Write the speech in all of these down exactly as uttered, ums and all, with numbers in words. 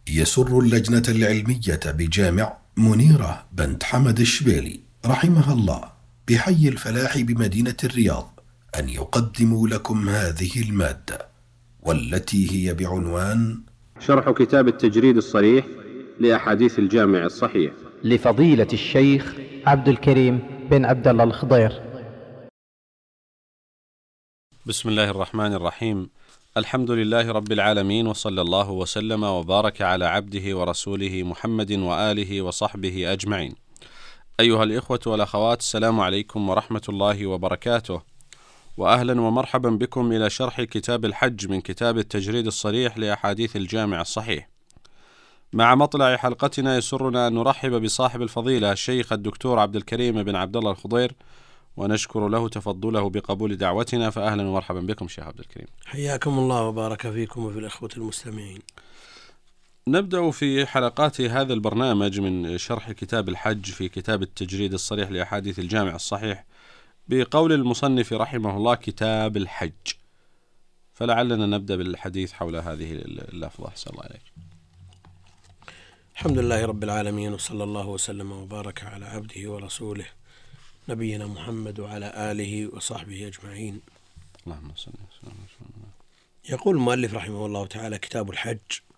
يسر اللجنة العلمية بجامع منيرة بنت حمد الشبيلي رحمها الله بحي الفلاح بمدينة الرياض أن يقدموا لكم هذه المادة، والتي هي بعنوان شرح كتاب التجريد الصريح لأحاديث الجامع الصحيح لفضيلة الشيخ عبد الكريم بن عبد الله الخضير. بسم الله الرحمن الرحيم. الحمد لله رب العالمين، وصلى الله وسلم وبارك على عبده ورسوله محمد وآله وصحبه أجمعين. أيها الإخوة والأخوات، السلام عليكم ورحمة الله وبركاته، وأهلا ومرحبا بكم إلى شرح كتاب الحج من كتاب التجريد الصريح لأحاديث الجامع الصحيح. مع مطلع حلقتنا يسرنا أن نرحب بصاحب الفضيلة الشيخ الدكتور عبد الكريم بن عبد الله الخضير، ونشكر له تفضله بقبول دعوتنا، فأهلا ومرحبا بكم شيخ عبد الكريم. حياكم الله وبارك فيكم وفي الإخوة المستمعين. نبدأ في حلقات هذا البرنامج من شرح كتاب الحج في كتاب التجريد الصريح لأحاديث الجامع الصحيح بقول المصنف رحمه الله كتاب الحج، فلعلنا نبدأ بالحديث حول هذه اللفظة. أحسن الله عليك. الحمد لله رب العالمين، وصلى الله وسلم وبارك على عبده ورسوله نبينا محمد وعلى آله وصحبه أجمعين. اللهم صل وسلم. يقول المؤلف رحمه الله تعالى: كتاب الحج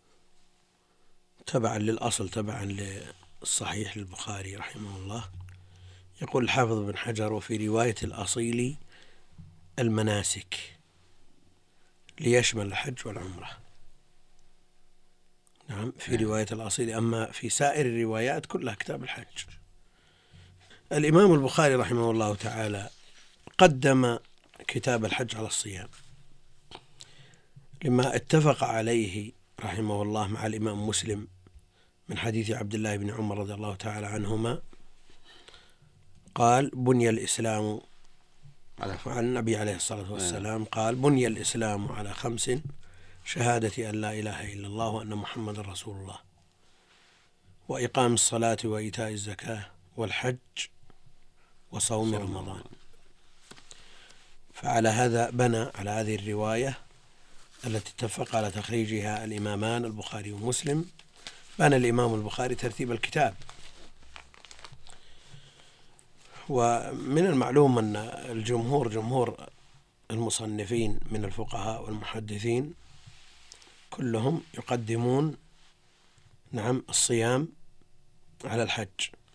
تبعا للأصل، تبعا للصحيح للبخاري رحمه الله. يقول الحافظ بن حجر: وفي رواية الأصيل المناسك ليشمل الحج والعمرة. نعم، في رواية الأصيل، أما في سائر الروايات كلها كتاب الحج. الإمام البخاري رحمه الله تعالى قدم كتاب الحج على الصيام لما اتفق عليه رحمه الله مع الإمام مسلم من حديث عبد الله بن عمر رضي الله تعالى عنهما قال: بني الإسلام عن النبي عليه الصلاة والسلام قال: بني الإسلام على خمس: شهادة أن لا إله إلا الله وأن محمد رسول الله، وإقام الصلاة وإيتاء الزكاة والحج وصوم رمضان. فعلى هذا بنى على هذه الرواية التي اتفق على تخريجها الإمامان البخاري ومسلم، بنى الإمام البخاري ترتيب الكتاب. ومن المعلوم أن الجمهور جمهور المصنفين من الفقهاء والمحدثين كلهم يقدمون نعم الصيام على الحج،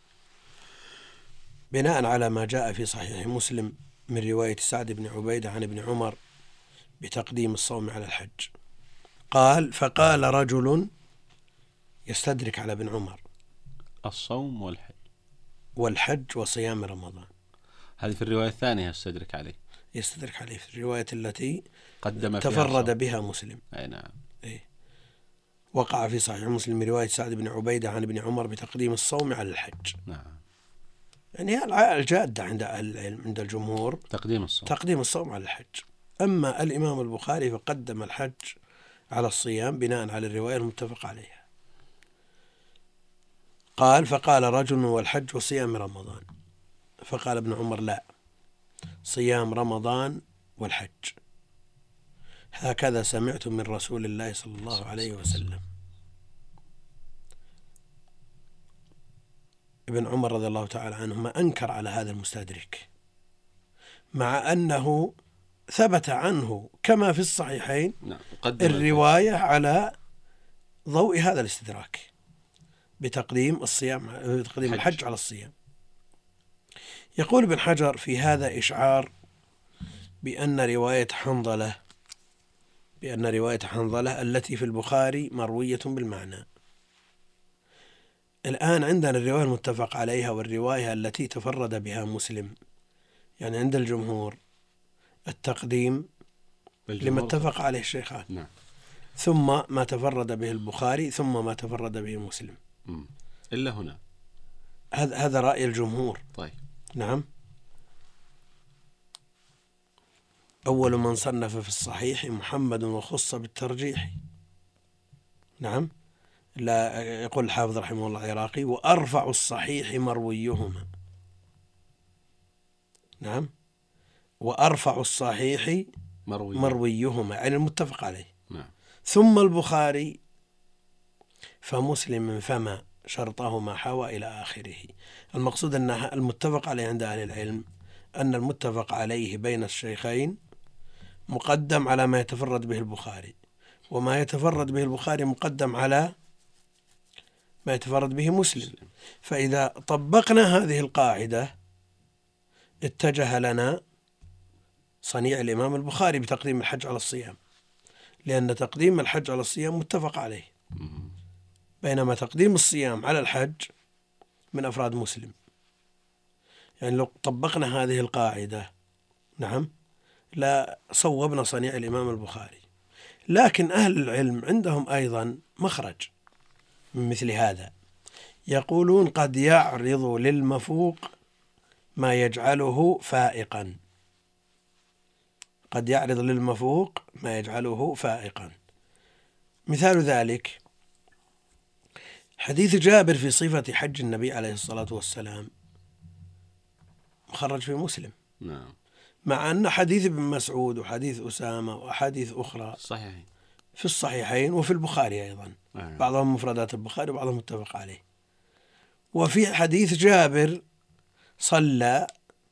بناء على ما جاء في صحيح مسلم من رواية سعد بن عبيدة عن ابن عمر بتقديم الصوم على الحج. قال: فقال رجل يستدرك على ابن عمر: الصوم والحج والحج وصيام رمضان. هذه في الرواية الثانية يستدرك عليه يستدرك عليه في الرواية التي قدم تفرد بها مسلم. أي نعم. إيه؟ وقع في صحيح مسلم من رواية سعد بن عبيدة عن ابن عمر بتقديم الصوم على الحج. نعم. يعني الجادة عند أهل العلم عند الجمهور تقديم الصوم تقديم الصوم على الحج. أما الإمام البخاري فقدم الحج على الصيام بناء على الرواية المتفق عليها. قال: فقال رجل: والحج وصيام رمضان. فقال ابن عمر: لا، صيام رمضان والحج، هكذا سمعت من رسول الله صلى الله عليه وسلم. ابن عمر رضي الله تعالى عنهما أنكر على هذا المستدرك، مع أنه ثبت عنه كما في الصحيحين نعم. الرواية على ضوء هذا الاستدراك بتقديم الصيام بتقديم الحج. الحج على الصيام. يقول ابن حجر: في هذا إشعار بأن رواية حنظلة بأن رواية حنظلة التي في البخاري مروية بالمعنى. الآن عندنا الرواية المتفق عليها والرواية التي تفرد بها مسلم، يعني عند الجمهور التقديم لما اتفق عليه الشيخان، نعم. ثم ما تفرد به البخاري، ثم ما تفرد به مسلم. م. إلا هنا هذا هذا رأي الجمهور. طيب. نعم. أول من صنف في الصحيح محمد وخص بالترجيح. نعم. لا، يقول الحافظ رحمه الله العراقي: وأرفع الصحيح مرويهما. نعم. وأرفع الصحيح مرويهما، يعني المتفق عليه. نعم. ثم البخاري فمسلم فما شرطه ما حوى إلى آخره. المقصود أن المتفق عليه عند أهل العلم أن المتفق عليه بين الشيخين مقدم على ما يتفرد به البخاري، وما يتفرد به البخاري مقدم على ما يتفرد به مسلم. فإذا طبقنا هذه القاعدة اتجه لنا صنيع الإمام البخاري بتقديم الحج على الصيام، لأن تقديم الحج على الصيام متفق عليه، بينما تقديم الصيام على الحج من أفراد مسلم. يعني لو طبقنا هذه القاعدة نعم لا صوبنا صنيع الإمام البخاري. لكن أهل العلم عندهم أيضا مخرج من مثل هذا، يقولون قد يعرض للمفوق ما يجعله فائقا، قد يعرض للمفوق ما يجعله فائقا. مثال ذلك حديث جابر في صفة حج النبي عليه الصلاة والسلام مخرج في مسلم، نعم، مع أن حديث ابن مسعود وحديث أسامة وحديث أخرى صحيح في الصحيحين وفي البخاري أيضا، نعم. بعضهم مفردات البخاري وبعضهم متفق عليه. وفي حديث جابر صلى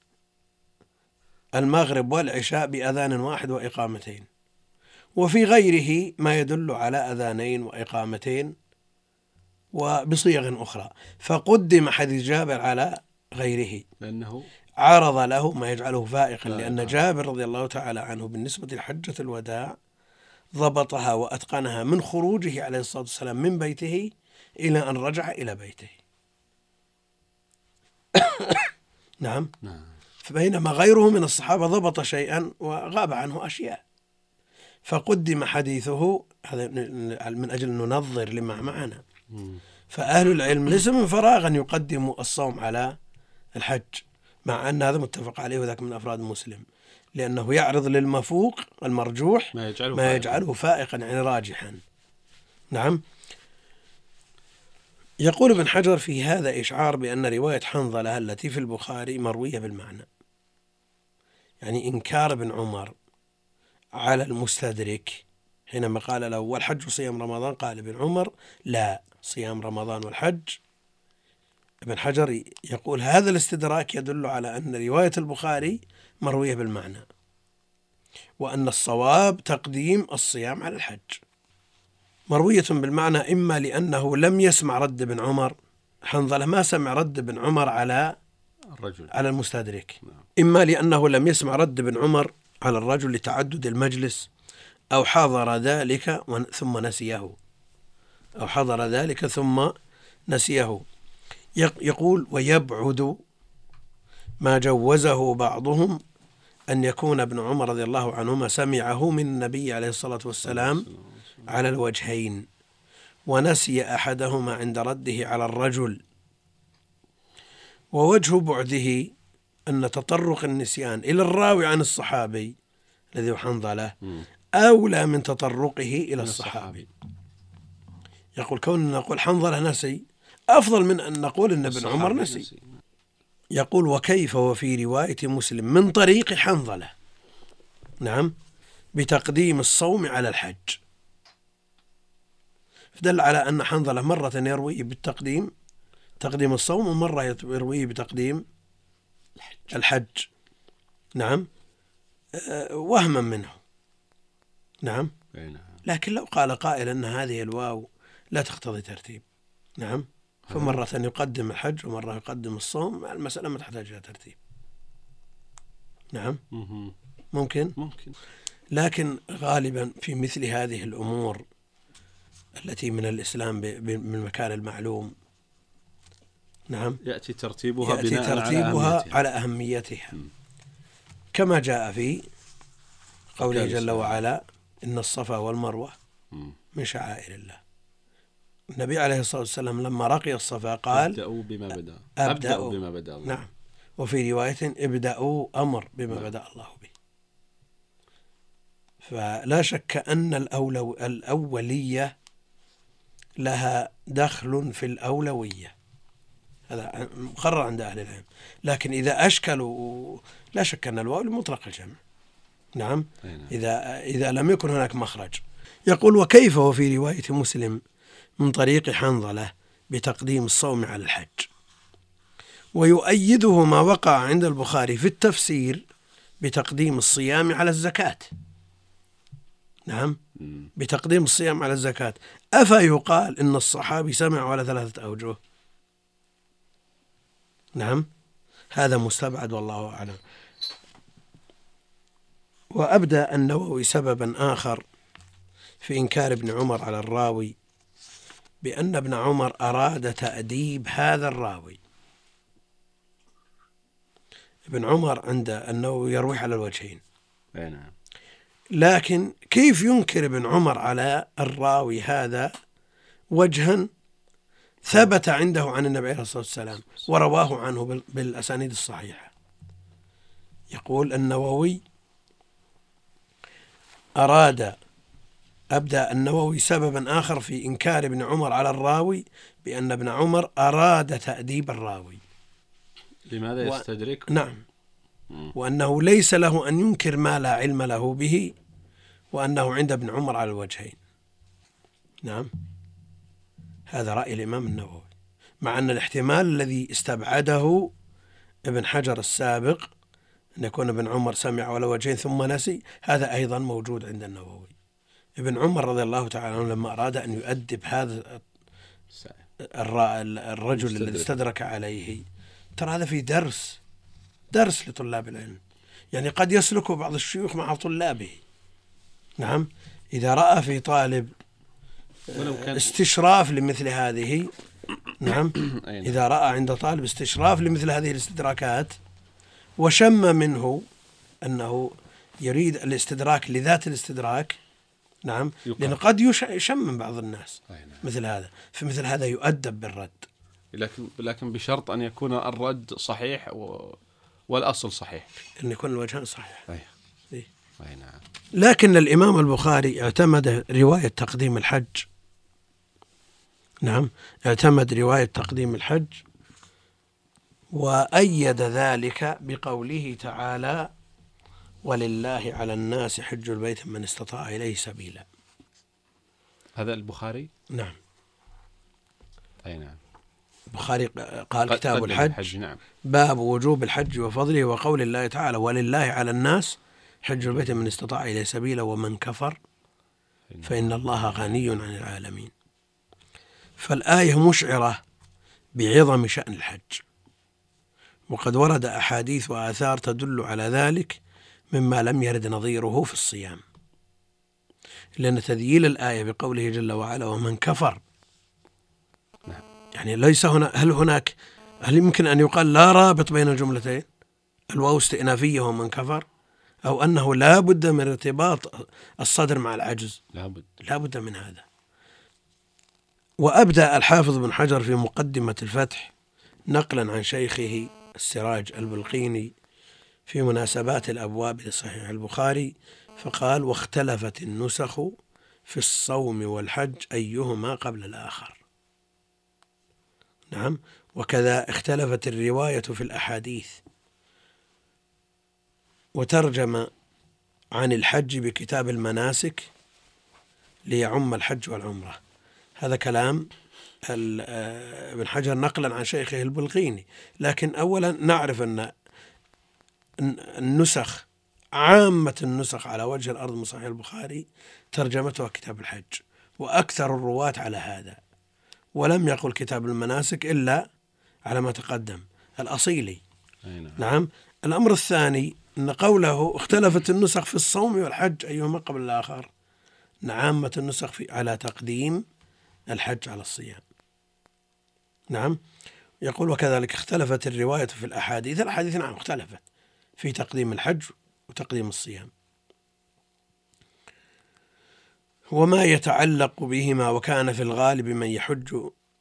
المغرب والعشاء بأذان واحد وإقامتين، وفي غيره ما يدل على أذانين وإقامتين وبصيغ أخرى، فقدم حديث جابر على غيره لأنه عرض له ما يجعله فائقا، لا لأن لا. جابر رضي الله تعالى عنه بالنسبة لحجة الوداع ضبطها وأتقنها من خروجه عليه الصلاة والسلام من بيته إلى أن رجع إلى بيته. نعم. نعم. فبينما غيره من الصحابة ضبط شيئا وغاب عنه أشياء، فقدم حديثه هذا من أجل أن ننظر لما معنا. فأهل العلم ليس من فراغ أن يقدموا الصوم على الحج، مع أن هذا متفق عليه وذاك من أفراد مسلم، لأنه يعرض للمفوق المرجوح ما يجعله, ما يجعله فائقا يعني راجحا. نعم. يقول ابن حجر في هذا إشعار بأن رواية حنظلة التي في البخاري مروية بالمعنى، يعني إنكار ابن عمر على المستدرك حينما قال له والحج صيام رمضان، قال ابن عمر لا، صيام رمضان والحج. ابن حجر يقول هذا الاستدراك يدل على أن رواية البخاري مروية بالمعنى، وأن الصواب تقديم الصيام على الحج. مروية بالمعنى إما لأنه لم يسمع رد ابن عمر، حنظلة ما سمع رد ابن عمر على الرجل على المستدرك، نعم. إما لأنه لم يسمع رد ابن عمر على الرجل لتعدد المجلس، أو حضر ذلك ثم نسيه أو حضر ذلك ثم نسيه. يقول ويبعد ما جوزه بعضهم أن يكون ابن عمر رضي الله عنهما سمعه من النبي عليه الصلاة والسلام على الوجهين، ونسي أحدهما عند رده على الرجل. ووجه بعده أن تطرق النسيان إلى الراوي عن الصحابي الذي هو حنظلة أولى من تطرقه إلى الصحابي. يقول كوننا نقول حنظلة نسي أفضل من أن نقول أن ابن عمر نسي. يقول وكيف وفي رواية مسلم من طريق حنظلة نعم بتقديم الصوم على الحج، فدل على أن حنظلة مرة يروي بالتقديم تقديم الصوم، ومرة يرويه بتقديم الحج نعم وهما منه. نعم. لكن لو قال قائل أن هذه الواو لا تقتضي ترتيب نعم، فمرة يقدم الحج ومرة يقدم الصوم، المسألة ما تحتاج إلى ترتيب. نعم ممكن ممكن لكن غالبا في مثل هذه الأمور التي من الإسلام بالمكان المعلوم نعم يأتي ترتيبها يأتي بناء ترتيبها على أهميتها, على أهميتها. كما جاء في قوله جل وعلا إن الصفا والمروة من شعائر الله. النبي عليه الصلاة والسلام لما رقي الصفا قال ابدأوا بما بدأ أبدأوا بما بدأ الله. نعم. وفي رواية ابدأوا أمر بما بدأ الله به. فلا شك أن الأولو الأولية لها دخل في الأولوية، هذا مقرر عند أهل العلم. لكن إذا أشكلوا لا شك أن الواو لمطلق الجمع نعم إذا إذا لم يكن هناك مخرج. يقول وكيف وفي رواية مسلم من طريق حنظلة بتقديم الصوم على الحج. ويؤيده ما وقع عند البخاري في التفسير بتقديم الصيام على الزكاة. نعم، بتقديم الصيام على الزكاة. أفيقال إن الصحابي سمع على ثلاثة أوجه؟ نعم، هذا مستبعد والله أعلم. وأبدأ النووي سببا آخر في إنكار ابن عمر على الراوي بأن ابن عمر أراد تأديب هذا الراوي. ابن عمر عند النووي يروي على الوجهين، لكن كيف ينكر ابن عمر على الراوي هذا وجها ثبت عنده عن النبي عليه الصلاة والسلام ورواه عنه بالأسانيد الصحيحة؟ يقول النووي أراد أبدأ النووي سببا آخر في إنكار ابن عمر على الراوي بأن ابن عمر أراد تأديب الراوي. لماذا يستدرك؟ و... نعم، وأنه ليس له أن ينكر ما لا علم له به، وأنه عند ابن عمر على الوجهين. نعم، هذا رأي الإمام النووي، مع أن الاحتمال الذي استبعده ابن حجر السابق أن يكون ابن عمر سمع على وجهين ثم نسي، هذا أيضا موجود عند النووي. ابن عمر رضي الله تعالى عنه لما أراد أن يؤدب هذا الرجل الذي استدرك عليه، ترى هذا في درس درس لطلاب العلم، يعني قد يسلك بعض الشيوخ مع طلابه. نعم، إذا رأى في طالب استشراف لمثل هذه، نعم، إذا رأى عند طالب استشراف لمثل هذه الاستدراكات وشم منه أنه يريد الاستدراك لذات الاستدراك، نعم، لأنه قد يشم من بعض الناس مثل هذا، فمثل هذا يؤدب بالرد، لكن لكن بشرط أن يكون الرد صحيح و... والأصل صحيح، أن يكون الوجهان صحيح. أي. إيه؟ أي نعم. لكن الإمام البخاري اعتمد رواية تقديم الحج. نعم، اعتمد رواية تقديم الحج وأيد ذلك بقوله تعالى: ولله على الناس حج البيت من استطاع إليه سبيلا. هذا البخاري؟ نعم. أي نعم. البخاري قال كتاب الحج, الحج نعم. باب وجوب الحج وفضله، وقول الله تعالى: ولله على الناس حج البيت من استطاع إليه سبيلا ومن كفر فإن الله غني عن العالمين. فالآية مشعرة بعظم شأن الحج، وقد ورد أحاديث وآثار تدل على ذلك مما لم يرد نظيره في الصيام، لأن تذييل الآية بقوله جل وعلا ومن كفر، يعني ليس هنا هل هناك هل يمكن أن يقال لا رابط بين الجملتين، الواو استئنافية ومن كفر، أو أنه لا بد من ارتباط الصدر مع العجز؟ لا بد لا بد من هذا. وأبدأ الحافظ بن حجر في مقدمة الفتح نقلا عن شيخه السراج البلقيني في مناسبات الأبواب لصحيح البخاري فقال: واختلفت النسخ في الصوم والحج أيهما قبل الآخر. نعم، وكذا اختلفت الرواية في الأحاديث، وترجم عن الحج بكتاب المناسك ليعم الحج والعمرة. هذا كلام ابن حجر نقلا عن شيخه البلقيني. لكن أولا نعرف أن النسخ عامة النسخ على وجه الأرض من صحيح البخاري ترجمتها كتاب الحج، وأكثر الرواة على هذا، ولم يقل كتاب المناسك إلا على ما تقدم الأصيلي. نعم. نعم. الأمر الثاني أن قوله اختلفت النسخ في الصوم والحج أيهما قبل الآخر، عامة النسخ في على تقديم الحج على الصيام. نعم. يقول: وكذلك اختلفت الرواية في الأحاديث، الأحاديث نعم اختلفت في تقديم الحج وتقديم الصيام وما يتعلق بهما. وكان في الغالب من يحج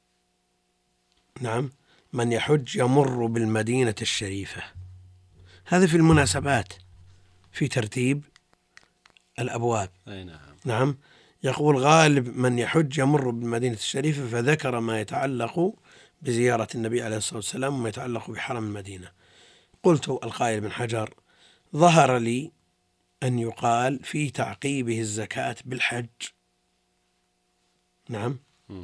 نعم من يحج يمر بالمدينة الشريفة. هذا في المناسبات في ترتيب الأبواب. أي نعم. نعم. يقول: غالب من يحج يمر بالمدينة الشريفة، فذكر ما يتعلق بزيارة النبي عليه الصلاة والسلام وما يتعلق بحرم المدينة. قلت القائل بن حجر: ظهر لي أن يقال في تعقيبه الزكاة بالحج. نعم.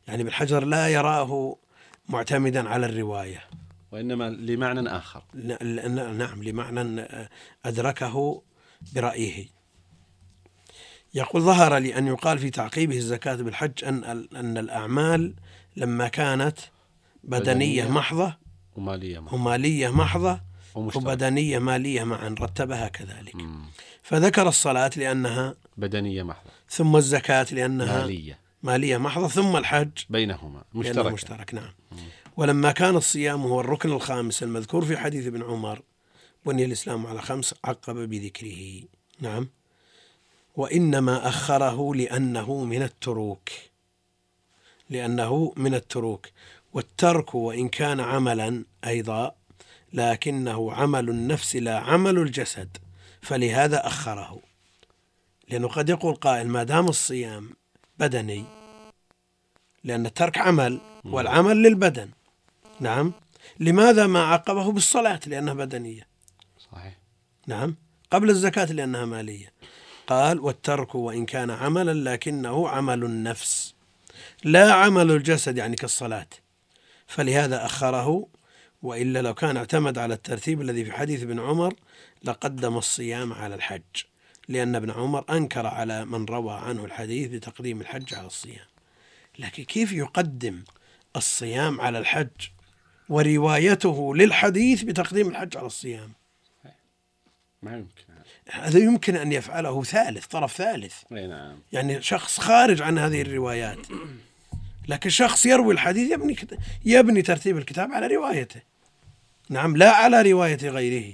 يعني ابن حجر لا يراه معتمدا على الرواية، وإنما لمعنى آخر. نعم، لمعنى أدركه برأيه. يقول: ظهر لي أن يقال في تعقيبه الزكاة بالحج أن أن الأعمال لما كانت بدنية, بدنية محضة ومالية محضة, ومالية محضة وبدنية مالية معا، رتبها كذلك. مم. فذكر الصلاة لأنها بدنية محضة، ثم الزكاة لأنها مالية مالية محضة، ثم الحج بينهما مشترك, مشترك. نعم. مم. ولما كان الصيام هو الركن الخامس المذكور في حديث ابن عمر بني الإسلام على خمس، عقب بذكره. نعم. وإنما أخره لأنه من التروك لأنه من التروك والترك وإن كان عملا أيضا لكنه عمل النفس لا عمل الجسد، فلهذا أخره. لأنه قد يقول قائل: ما دام الصيام بدني، لأن الترك عمل والعمل للبدن. نعم. لماذا ما عقبه بالصلاة؟ لأنها بدنية. صحيح. نعم. قبل الزكاة لأنها مالية. قال: والترك وإن كان عملا لكنه عمل النفس لا عمل الجسد، يعني كالصلاة، فلهذا أخره. وإلا لو كان اعتمد على الترتيب الذي في حديث ابن عمر لقدم الصيام على الحج، لأن ابن عمر أنكر على من روى عنه الحديث بتقديم الحج على الصيام. لكن كيف يقدم الصيام على الحج وروايته للحديث بتقديم الحج على الصيام؟ ما يمكن. هذا يمكن أن يفعله ثالث، طرف ثالث. نعم. يعني شخص خارج عن هذه الروايات، لكن شخص يروي الحديث يبني يبني ترتيب الكتاب على روايته. نعم، لا على رواية غيره.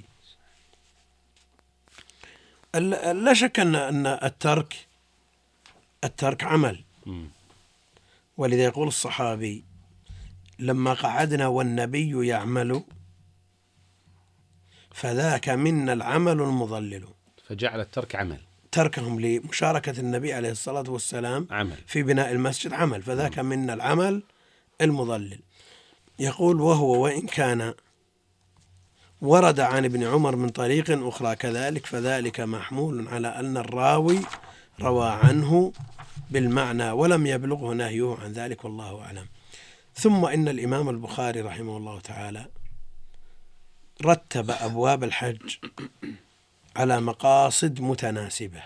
لا شك أن أن الترك الترك عمل، ولذا يقول الصحابي: لما قعدنا والنبي يعمل فذاك منا العمل المضلل. فجعل الترك عمل، تركهم لمشاركة النبي عليه الصلاة والسلام عمل في بناء المسجد عمل، فذاك منا العمل المضلل. يقول: وهو وإن كان ورد عن ابن عمر من طريق أخرى كذلك فذلك محمول على أن الراوي روى عنه بالمعنى ولم يبلغه نهيه عن ذلك، والله أعلم. ثم إن الإمام البخاري رحمه الله تعالى رتب أبواب الحج على مقاصد متناسبة.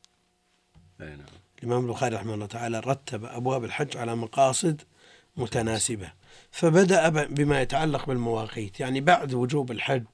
الإمام البخاري رحمه الله تعالى رتب أبواب الحج على مقاصد متناسبة، فبدأ بما يتعلق بالمواقيت، يعني بعد وجوب الحج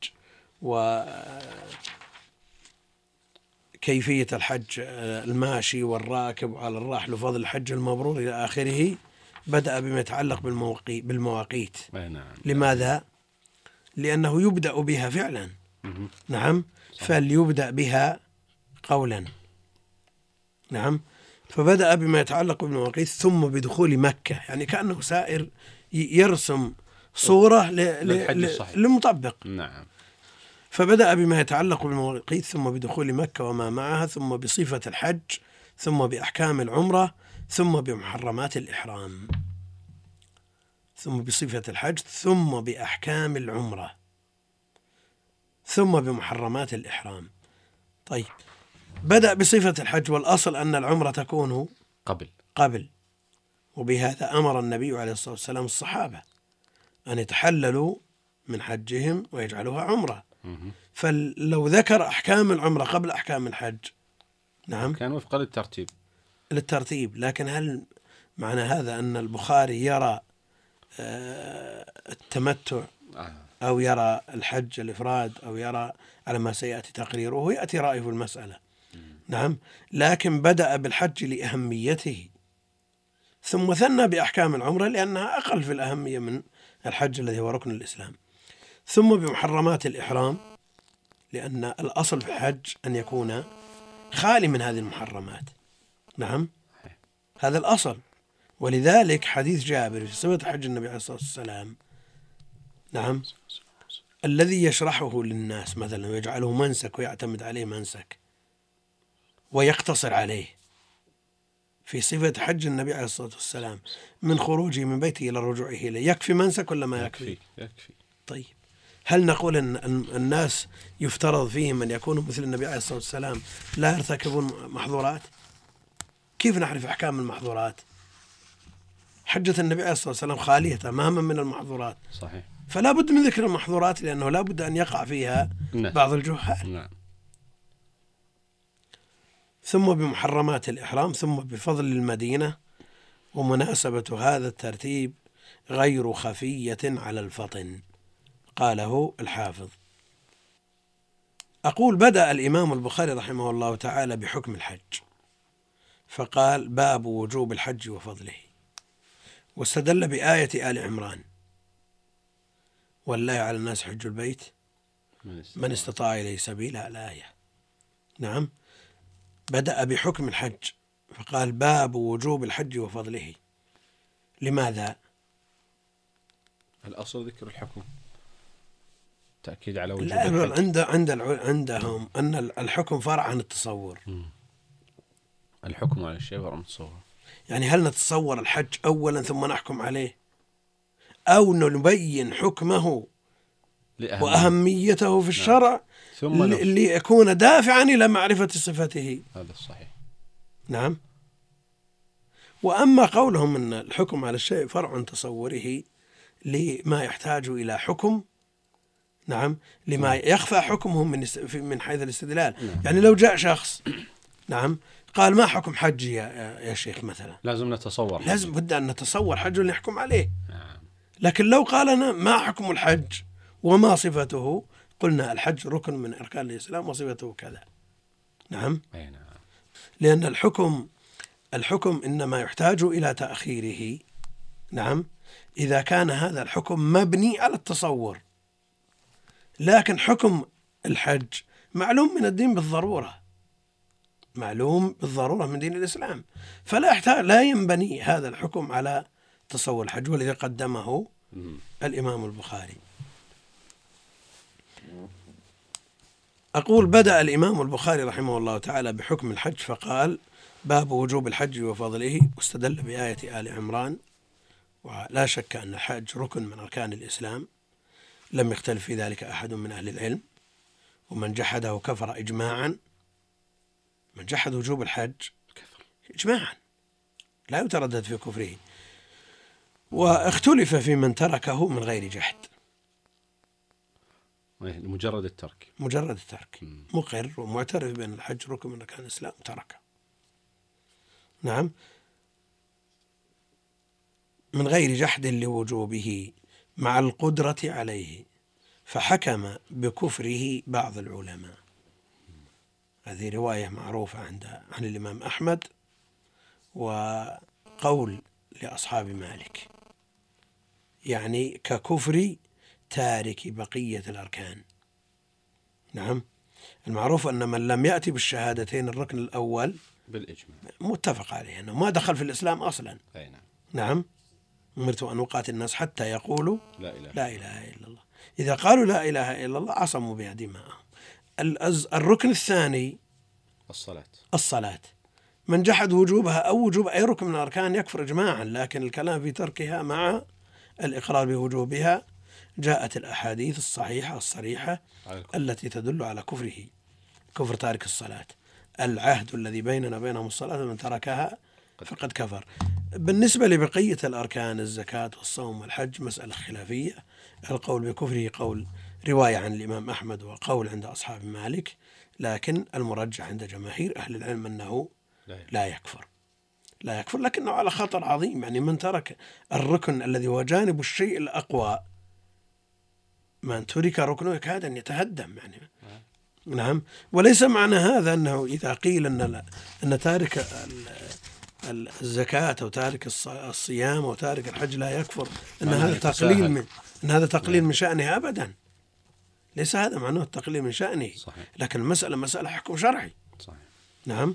وكيفية الحج الماشي والراكب وعلى الراحل وفضل الحج المبرور إلى آخره، بدأ بما يتعلق بالمواقيت. لماذا؟ لأنه يبدأ بها فعلا. نعم. فليبدأ بها قولا. نعم. فبدأ بما يتعلق بالمواقيت ثم بدخول مكة، يعني كأنه سائر يرسم صورة للمطبق. نعم. فبدأ بما يتعلق بالمواقيت ثم بدخول مكة وما معها، ثم بصفة الحج، ثم بأحكام العمرة، ثم بمحرمات الإحرام، ثم بصفة الحج، ثم بأحكام العمرة، ثم بمحرمات الإحرام. طيب، بدأ بصفة الحج، والأصل أن العمرة تكون قبل قبل وبهذا أمر النبي عليه الصلاة والسلام الصحابة أن يتحللوا من حجهم ويجعلوها عمرة. فلو ذكر أحكام العمرة قبل أحكام الحج، نعم، كان وفق للترتيب للترتيب. لكن هل معنى هذا أن البخاري يرى التمتع أو يرى الحج الإفراد أو يرى على ما سيأتي تقريره؟ يأتي رأيه في المسألة. نعم. لكن بدأ بالحج لأهميته، ثم ثنى بأحكام العمرة لأنها أقل في الأهمية من الحج الذي هو ركن الإسلام، ثم بمحرمات الإحرام لأن الأصل في الحج أن يكون خالي من هذه المحرمات. نعم، هذا الأصل. ولذلك حديث جابر في صفة حج النبي عليه الصلاة والسلام، نعم، الذي يشرحه للناس مثلا ويجعله منسك ويعتمد عليه منسك ويقتصر عليه في صفة حج النبي عليه الصلاة والسلام من خروجه من بيته إلى رجوعه إليه، يكفي منسك ولا ما يكفي؟ يكفي. طيب، هل نقول أن الناس يفترض فيهم أن يكونوا مثل النبي عليه الصلاة والسلام لا يرتكبون محظورات؟ كيف نعرف أحكام المحظورات؟ حجة النبي عليه الصلاة والسلام خالية تماما من المحظورات. صحيح. فلا بد من ذكر المحظورات لأنه لا بد أن يقع فيها نعم. بعض الجهال. نعم. ثم بمحرمات الإحرام، ثم بفضل المدينة، ومناسبة هذا الترتيب غير خفية على الفطن، قاله الحافظ. أقول بدأ الإمام البخاري رحمه الله تعالى بحكم الحج، فقال باب وجوب الحج وفضله، واستدل بآية آل عمران ولله على الناس حج البيت من استطاع إليه سبيلا الآية. نعم، بدأ بحكم الحج فقال باب وجوب الحج وفضله. لماذا؟ الأصل ذكر الحكم، تأكيد على وجوب لا، الحج. عند عند عندهم أن الحكم فرع عن التصور. م. الحكم على الشيء فرع عن التصور. يعني هل نتصور الحج أولا ثم نحكم عليه، أو نبين حكمه لأهمية. وأهميته في الشرع ثم ليكون دافعا إلى معرفة صفته؟ هذا الصحيح. نعم. وأما قولهم أن الحكم على الشيء فرع عن تصوره لما يحتاج إلى حكم، نعم، لما يخفى حكمه من من حيث الاستدلال. نعم. يعني لو جاء شخص نعم قال ما حكم حجي يا, يا شيخ مثلا، لازم نتصور، لازم بد أن نتصور حج نحكم عليه. نعم. لكن لو قال أنا ما حكم الحج وما صفته، قلنا الحج ركن من أركان الإسلام وصفته كذا. نعم. أي نعم. لأن الحكم الحكم إنما يحتاج إلى تأخيره، نعم، إذا كان هذا الحكم مبني على التصور. لكن حكم الحج معلوم من الدين بالضرورة، معلوم بالضرورة من دين الإسلام، فلا يحتاج لا ينبني هذا الحكم على تصور الحج، والذي قدمه الإمام البخاري. أقول بدأ الإمام البخاري رحمه الله تعالى بحكم الحج فقال باب وجوب الحج وفضله، واستدل بآية آل عمران. ولا شك أن الحج ركن من أركان الإسلام، لم يختلف في ذلك أحد من أهل العلم، ومن جحده كفر إجماعا. من جحد وجوب الحج كفر إجماعا، لا يتردد في كفره. واختلف في من تركه من غير جحد، مجرد الترك، مجرد الترك مقر ومعترف بأن الحج ركن من أركان الإسلام تركه. نعم، من غير جحد لوجوبه مع القدرة عليه، فحكم بكفره بعض العلماء. هذه رواية معروفة عند عن الإمام أحمد، وقول لأصحاب مالك، يعني ككفر تارك بقية الأركان. نعم، المعروف أن من لم يأتي بالشهادتين الركن الأول بالإجماع متفق عليه أنه ما دخل في الإسلام أصلا. أي نعم. نعم، أمرت أن أقاتل الناس حتى يقولوا لا إله, لا إله إلا الله. إذا قالوا لا إله إلا الله عصموا بها دماءهم. الركن الثاني الصلاة. الصلاة من جحد وجوبها أو وجوب أي ركن من الأركان يكفر إجماعا، لكن الكلام في تركها مع الإقرار بوجوبها. جاءت الأحاديث الصحيحة الصريحة التي تدل على كفره، كفر تارك الصلاة. العهد الذي بيننا بينهم الصلاة، من تركها فقد كفر. بالنسبة لبقية الأركان الزكاة والصوم والحج مسألة خلافية. القول بكفره قول رواية عن الإمام أحمد وقول عند أصحاب مالك، لكن المرجح عند جماهير أهل العلم أنه لا يكفر، لا يكفر، لكنه على خطر عظيم. يعني من ترك الركن الذي هو جانب الشيء الأقوى، من ترك ركنه يكاد أن يتهدم يعني. نعم، وليس معنى هذا أنه إذا قيل أن أن تارك الزكاة أو تارك الصيام أو تارك الحج لا يكفر أن هذا تقليل من أن هذا تقليل من شأنه أبدا. ليس هذا معناه التقليل من شأنه. صحيح. لكن المسألة مسألة حكم شرعي. صحيح. نعم،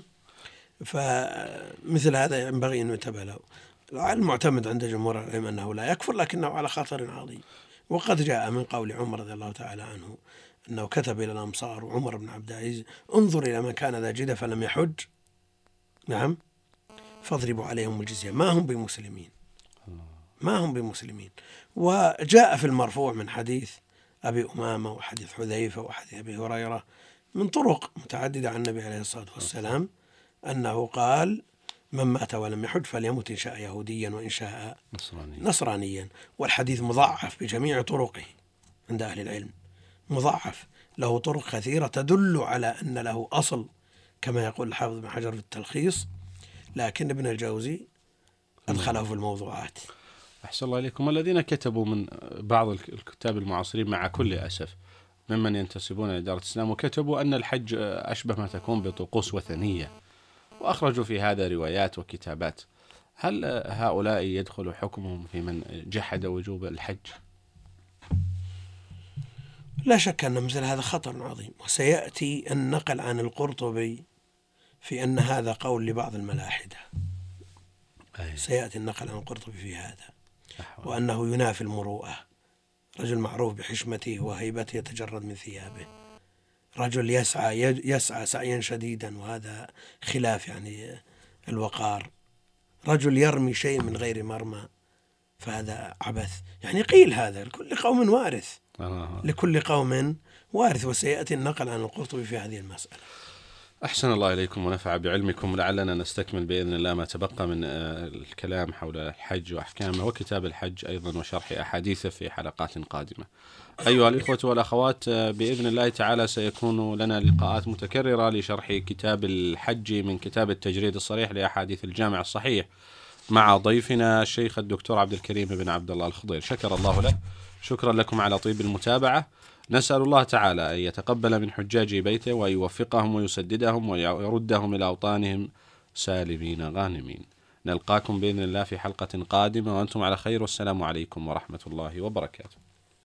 فمثل هذا ينبغي أن ينتبه له. المعتمد عند جمهور العلماء أنه لا يكفر، لكنه على خطر عظيم. وقد جاء من قول عمر رضي الله تعالى عنه أنه كتب إلى الأمصار وعمر بن عبد العزيز انظر إلى من كان ذا جدة فلم يحج، نعم، فاضربوا عليهم الجزية، ما هم بمسلمين، ما هم بمسلمين. وجاء في المرفوع من حديث أبي أمامة وحديث حذيفة وحديث أبي هريرة من طرق متعددة عن النبي عليه الصلاة والسلام أنه قال من مات ولم يحج فليمت إن شاء يهوديا وإن شاء نصراني. نصرانيا. والحديث مضاعف بجميع طرقه عند أهل العلم، مضاعف له طرق كثيرة تدل على أن له أصل كما يقول الحافظ بن حجر في التلخيص، لكن ابن الجوزي أدخله في الموضوعات. أحسن الله إليكم. الذين كتبوا من بعض الكتاب المعاصرين مع كل أسف ممن ينتسبون لإدارة الإسلام وكتبوا أن الحج أشبه ما تكون بطقوس وثنية، وأخرجوا في هذا روايات وكتابات. هل هؤلاء يدخل حكمهم في من جحد وجوب الحج؟ لا شك أن مثل هذا خطر عظيم، وسيأتي النقل عن القرطبي في أن هذا قول لبعض الملاحدة. أي. سيأتي النقل عن القرطبي في هذا، وأنه ينافي المروءة. رجل معروف بحشمته وهيبته يتجرد من ثيابه، رجل يسعى يسعى سعيا شديدا وهذا خلاف يعني الوقار، رجل يرمي شيء من غير مرمى فهذا عبث. يعني قيل هذا لكل قوم وارث، لكل قوم وارث، وسيأتي النقل عن القرطبي في هذه المسألة. أحسن الله إليكم ونفع بعلمكم. لعلنا نستكمل بإذن الله ما تبقى من الكلام حول الحج وأحكامه وكتاب الحج أيضا وشرح أحاديثه في حلقات قادمة. أيها الإخوة والأخوات، بإذن الله تعالى سيكون لنا لقاءات متكررة لشرح كتاب الحج من كتاب التجريد الصريح لأحاديث الجامع الصحيح مع ضيفنا الشيخ الدكتور عبد الكريم بن عبد الله الخضير، شكر الله له. شكرا لكم على طيب المتابعة. نسأل الله تعالى أن يتقبل من حجاج بيته وأن يوفقهم ويسددهم ويردهم إلى أوطانهم سالمين غانمين. نلقاكم بإذن الله في حلقة قادمة وأنتم على خير، والسلام عليكم ورحمة الله وبركاته.